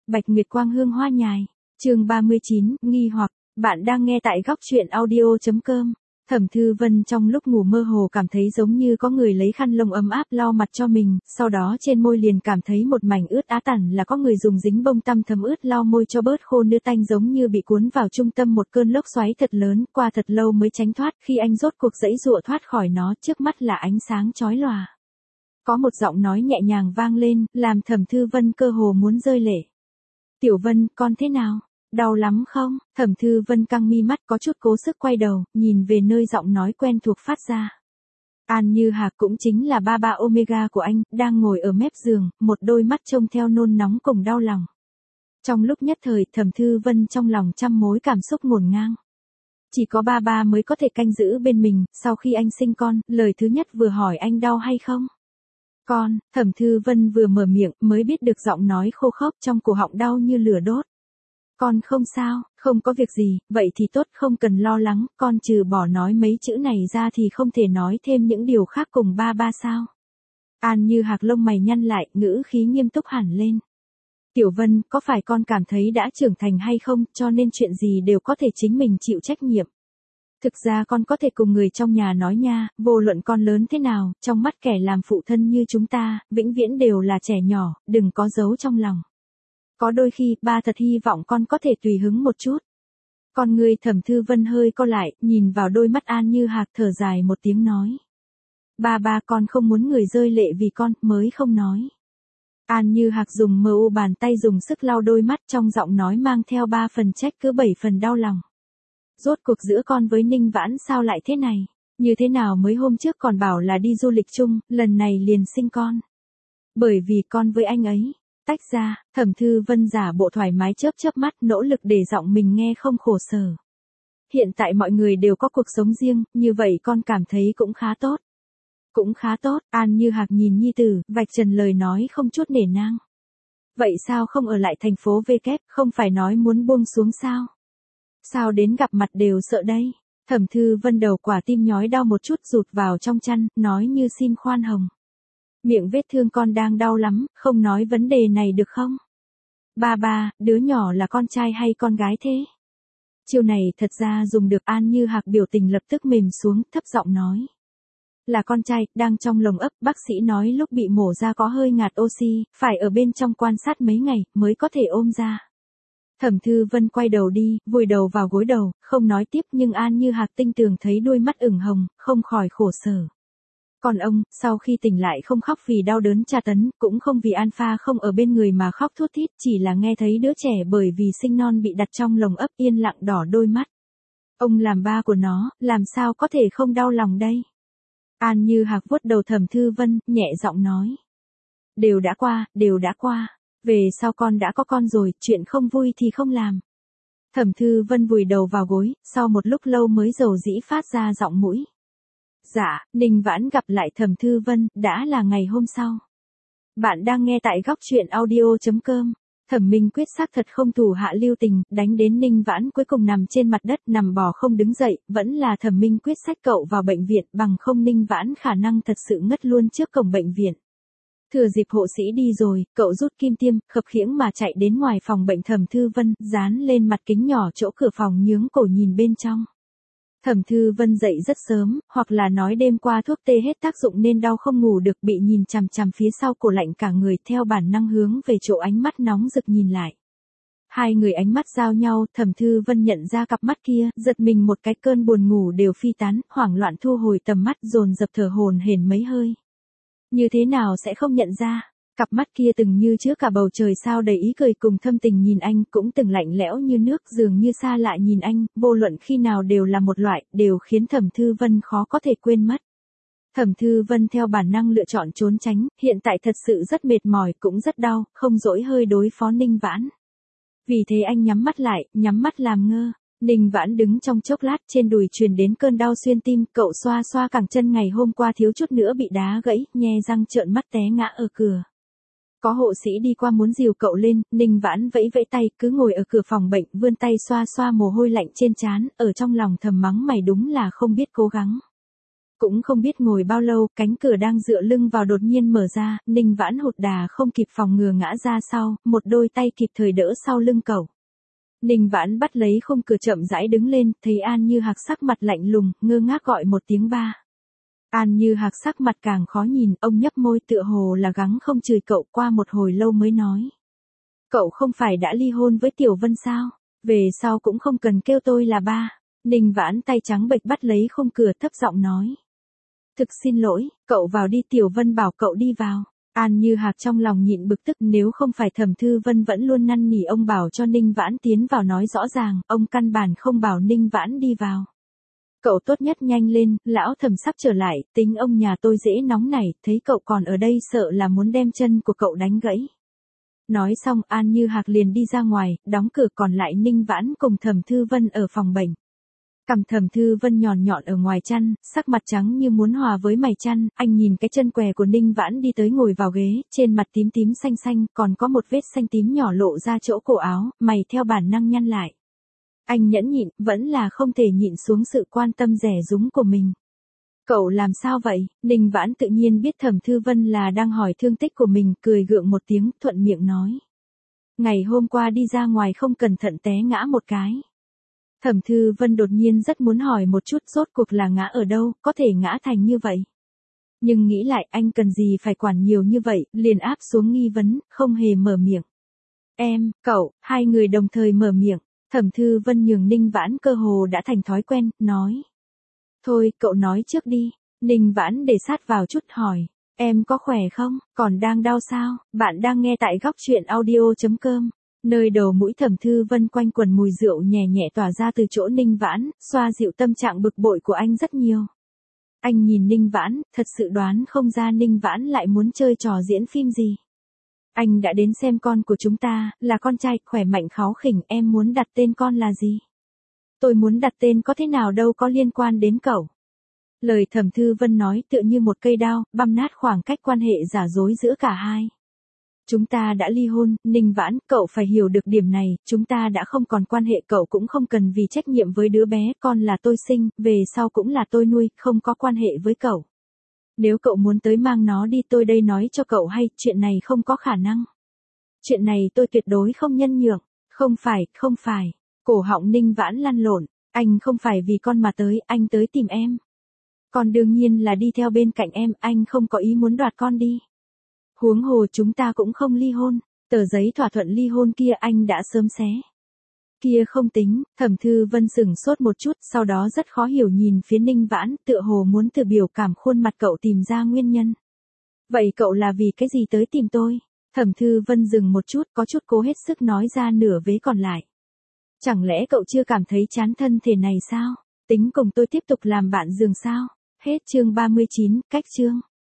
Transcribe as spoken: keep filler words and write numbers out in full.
Bạch Nguyệt Quang hương hoa nhài. Chương ba mươi chín, nghi hoặc, bạn đang nghe tại góc truyện audio chấm com. Thẩm Thư Vân trong lúc ngủ mơ hồ cảm thấy giống như có người lấy khăn lông ấm áp lau mặt cho mình, sau đó trên môi liền cảm thấy một mảnh ướt át, ẳn là có người dùng dính bông tăm thấm ướt lau môi cho bớt khô, nữ tanh giống như bị cuốn vào trung tâm một cơn lốc xoáy thật lớn, qua thật lâu mới tránh thoát. Khi anh rốt cuộc giãy giụa thoát khỏi nó, trước mắt là ánh sáng chói lòa. Có một giọng nói nhẹ nhàng vang lên, làm Thẩm Thư Vân cơ hồ muốn rơi lệ. Tiểu Vân, con thế nào? Đau lắm không? Thẩm Thư Vân căng mi mắt, có chút cố sức quay đầu, nhìn về nơi giọng nói quen thuộc phát ra. An Như Hạc, cũng chính là ba ba Omega của anh, đang ngồi ở mép giường, một đôi mắt trông theo nôn nóng cùng đau lòng. Trong lúc nhất thời, Thẩm Thư Vân trong lòng trăm mối cảm xúc ngổn ngang. Chỉ có ba ba mới có thể canh giữ bên mình, sau khi anh sinh con, lời thứ nhất vừa hỏi anh đau hay không? Con, Thẩm Thư Vân vừa mở miệng, mới biết được giọng nói khô khốc trong cổ họng đau như lửa đốt. Con không sao, không có việc gì, vậy thì tốt, không cần lo lắng, con trừ bỏ nói mấy chữ này ra thì không thể nói thêm những điều khác cùng ba ba sao? An Như Hạc lông mày nhăn lại, ngữ khí nghiêm túc hẳn lên. Tiểu Vân, có phải con cảm thấy đã trưởng thành hay không, cho nên chuyện gì đều có thể chính mình chịu trách nhiệm? Thực ra con có thể cùng người trong nhà nói nha, vô luận con lớn thế nào, trong mắt kẻ làm phụ thân như chúng ta, vĩnh viễn đều là trẻ nhỏ, đừng có giấu trong lòng. Có đôi khi, ba thật hy vọng con có thể tùy hứng một chút. Con người Thẩm Thư Vân hơi co lại, nhìn vào đôi mắt An Như Hạc, thở dài một tiếng nói. Ba ba, con không muốn người rơi lệ vì con, mới không nói. An Như Hạc dùng mờ u bàn tay dùng sức lau đôi mắt, trong giọng nói mang theo ba phần trách cứ bảy phần đau lòng. Rốt cuộc giữa con với Ninh Vãn sao lại thế này? Như thế nào mới hôm trước còn bảo là đi du lịch chung, lần này liền sinh con. Bởi vì con với anh ấy. Tách ra, Thẩm Thư Vân giả bộ thoải mái chớp chớp mắt, nỗ lực để giọng mình nghe không khổ sở. Hiện tại mọi người đều có cuộc sống riêng, như vậy con cảm thấy cũng khá tốt. Cũng khá tốt, An Như Hạc nhìn nhi tử, vạch trần lời nói không chút nể nang. Vậy sao không ở lại thành phố V kép, không phải nói muốn buông xuống sao? Sao đến gặp mặt đều sợ đây? Thẩm Thư Vân đầu quả tim nhói đau một chút, rụt vào trong chăn, nói như xin khoan hồng. Miệng vết thương con đang đau lắm, không nói vấn đề này được không? Ba ba, đứa nhỏ là con trai hay con gái thế? Chiêu này thật ra dùng được. An Như Hạc biểu tình lập tức mềm xuống, thấp giọng nói. Là con trai, đang trong lồng ấp, bác sĩ nói lúc bị mổ ra có hơi ngạt oxy, phải ở bên trong quan sát mấy ngày, mới có thể ôm ra. Thẩm Thư Vân quay đầu đi, vùi đầu vào gối đầu, không nói tiếp, nhưng An Như Hạc tinh tường thấy đôi mắt ửng hồng, không khỏi khổ sở. Còn ông, sau khi tỉnh lại không khóc vì đau đớn tra tấn, cũng không vì Alpha không ở bên người mà khóc thút thít, chỉ là nghe thấy đứa trẻ bởi vì sinh non bị đặt trong lồng ấp yên lặng đỏ đôi mắt. Ông làm ba của nó, làm sao có thể không đau lòng đây? An Như Hạc vuốt đầu Thẩm Thư Vân, nhẹ giọng nói. Đều đã qua, đều đã qua. Về sau con đã có con rồi, chuyện không vui thì không làm. Thẩm Thư Vân vùi đầu vào gối, sau một lúc lâu mới dầu dĩ phát ra giọng mũi. Dạ, Ninh Vãn gặp lại Thẩm Thư Vân, đã là ngày hôm sau. Bạn đang nghe tại góc truyện audio chấm com. Thẩm Minh Quyết xác thật không thủ hạ lưu tình, đánh đến Ninh Vãn cuối cùng nằm trên mặt đất, nằm bò không đứng dậy, vẫn là Thẩm Minh Quyết xách cậu vào bệnh viện, bằng không Ninh Vãn khả năng thật sự ngất luôn trước cổng bệnh viện. Thừa dịp hộ sĩ đi rồi, cậu rút kim tiêm, khập khiễng mà chạy đến ngoài phòng bệnh Thẩm Thư Vân, dán lên mặt kính nhỏ chỗ cửa phòng, nhướng cổ nhìn bên trong. Thẩm Thư Vân dậy rất sớm, hoặc là nói đêm qua thuốc tê hết tác dụng nên đau không ngủ được, bị nhìn chằm chằm phía sau cổ lạnh cả người, theo bản năng hướng về chỗ ánh mắt nóng rực nhìn lại. Hai người ánh mắt giao nhau, Thẩm Thư Vân nhận ra cặp mắt kia, giật mình một cái, cơn buồn ngủ đều phi tán, hoảng loạn thu hồi tầm mắt, dồn dập thở hổn hển mấy hơi. Như thế nào sẽ không nhận ra? Cặp mắt kia từng như chứa cả bầu trời sao đầy ý cười cùng thâm tình nhìn anh, cũng từng lạnh lẽo như nước, dường như xa lạ nhìn anh, vô luận khi nào đều là một loại, đều khiến Thẩm Thư Vân khó có thể quên mất. Thẩm Thư Vân theo bản năng lựa chọn trốn tránh, hiện tại thật sự rất mệt mỏi, cũng rất đau, không dỗi hơi đối phó Ninh Vãn. Vì thế anh nhắm mắt lại, nhắm mắt làm ngơ. Ninh Vãn đứng trong chốc lát, trên đùi truyền đến cơn đau xuyên tim, cậu xoa xoa cẳng chân ngày hôm qua thiếu chút nữa bị đá gãy, nhe răng trợn mắt té ngã ở cửa. Có hộ sĩ đi qua muốn dìu cậu lên, Ninh Vãn vẫy vẫy tay, cứ ngồi ở cửa phòng bệnh, vươn tay xoa xoa mồ hôi lạnh trên trán, ở trong lòng thầm mắng mày đúng là không biết cố gắng. Cũng không biết ngồi bao lâu, cánh cửa đang dựa lưng vào đột nhiên mở ra, Ninh Vãn hụt đà không kịp phòng ngừa ngã ra sau, một đôi tay kịp thời đỡ sau lưng cậu. Ninh Vãn bắt lấy khung cửa chậm rãi đứng lên, thấy An Như Hạc sắc mặt lạnh lùng, ngơ ngác gọi một tiếng ba. An Như Hạc sắc mặt càng khó nhìn, ông nhấp môi tựa hồ là gắng không chửi cậu, qua một hồi lâu mới nói. Cậu không phải đã ly hôn với Tiểu Vân sao? Về sau cũng không cần kêu tôi là ba. Ninh Vãn tay trắng bệch bắt lấy khung cửa thấp giọng nói. Thực xin lỗi, cậu vào đi, Tiểu Vân bảo cậu đi vào. An Như Hạc trong lòng nhịn bực tức, nếu không phải Thẩm Thư Vân vẫn luôn năn nỉ ông bảo cho Ninh Vãn tiến vào nói rõ ràng, ông căn bản không bảo Ninh Vãn đi vào. Cậu tốt nhất nhanh lên, lão Thẩm sắp trở lại, tính ông nhà tôi dễ nóng nảy, thấy cậu còn ở đây sợ là muốn đem chân của cậu đánh gãy. Nói xong An Như Hạc liền đi ra ngoài, đóng cửa, còn lại Ninh Vãn cùng Thẩm Thư Vân ở phòng bệnh. Cằm Thẩm Thư Vân nhọn nhọn ở ngoài chăn, sắc mặt trắng như muốn hòa với mày chăn, anh nhìn cái chân què của Ninh Vãn đi tới ngồi vào ghế, trên mặt tím tím xanh xanh, còn có một vết xanh tím nhỏ lộ ra chỗ cổ áo, mày theo bản năng nhăn lại. Anh nhẫn nhịn, vẫn là không thể nhịn xuống sự quan tâm rẻ rúng của mình. Cậu làm sao vậy? Ninh Vãn tự nhiên biết Thẩm Thư Vân là đang hỏi thương tích của mình, cười gượng một tiếng, thuận miệng nói. Ngày hôm qua đi ra ngoài không cẩn thận té ngã một cái. Thẩm Thư Vân đột nhiên rất muốn hỏi một chút rốt cuộc là ngã ở đâu, có thể ngã thành như vậy. Nhưng nghĩ lại anh cần gì phải quản nhiều như vậy, liền áp xuống nghi vấn, không hề mở miệng. Em, cậu, hai người đồng thời mở miệng, Thẩm Thư Vân nhường Ninh Vãn cơ hồ đã thành thói quen, nói. Thôi, cậu nói trước đi. Ninh Vãn để sát vào chút hỏi. Em có khỏe không? Còn đang đau sao? Bạn đang nghe tại góc truyện audio chấm com. Nơi đầu mũi Thẩm Thư Vân quanh quần mùi rượu nhẹ nhẹ tỏa ra từ chỗ Ninh Vãn, xoa dịu tâm trạng bực bội của anh rất nhiều. Anh nhìn Ninh Vãn, thật sự đoán không ra Ninh Vãn lại muốn chơi trò diễn phim gì. Anh đã đến xem con của chúng ta, là con trai, khỏe mạnh kháu khỉnh, em muốn đặt tên con là gì? Tôi muốn đặt tên có thế nào đâu có liên quan đến cậu. Lời Thẩm Thư Vân nói tựa như một cây đao, băm nát khoảng cách quan hệ giả dối giữa cả hai. Chúng ta đã ly hôn, Ninh Vãn, cậu phải hiểu được điểm này, chúng ta đã không còn quan hệ, cậu cũng không cần vì trách nhiệm với đứa bé, con là tôi sinh, về sau cũng là tôi nuôi, không có quan hệ với cậu. Nếu cậu muốn tới mang nó đi, tôi đây nói cho cậu hay, chuyện này không có khả năng. Chuyện này tôi tuyệt đối không nhân nhượng, không phải, không phải. Cổ họng Ninh Vãn lăn lộn, anh không phải vì con mà tới, anh tới tìm em. Con đương nhiên là đi theo bên cạnh em, anh không có ý muốn đoạt con đi. Huống hồ chúng ta cũng không ly hôn, tờ giấy thỏa thuận ly hôn kia anh đã sớm xé. Kia không tính, Thẩm Thư Vân sửng sốt một chút, sau đó rất khó hiểu nhìn phía Ninh Vãn, tựa hồ muốn từ biểu cảm khuôn mặt cậu tìm ra nguyên nhân. Vậy cậu là vì cái gì tới tìm tôi? Thẩm Thư Vân dừng một chút, có chút cố hết sức nói ra nửa vế còn lại. Chẳng lẽ cậu chưa cảm thấy chán thân thể này sao? Tính cùng tôi tiếp tục làm bạn giường sao? Hết chương ba mươi chín, cách chương.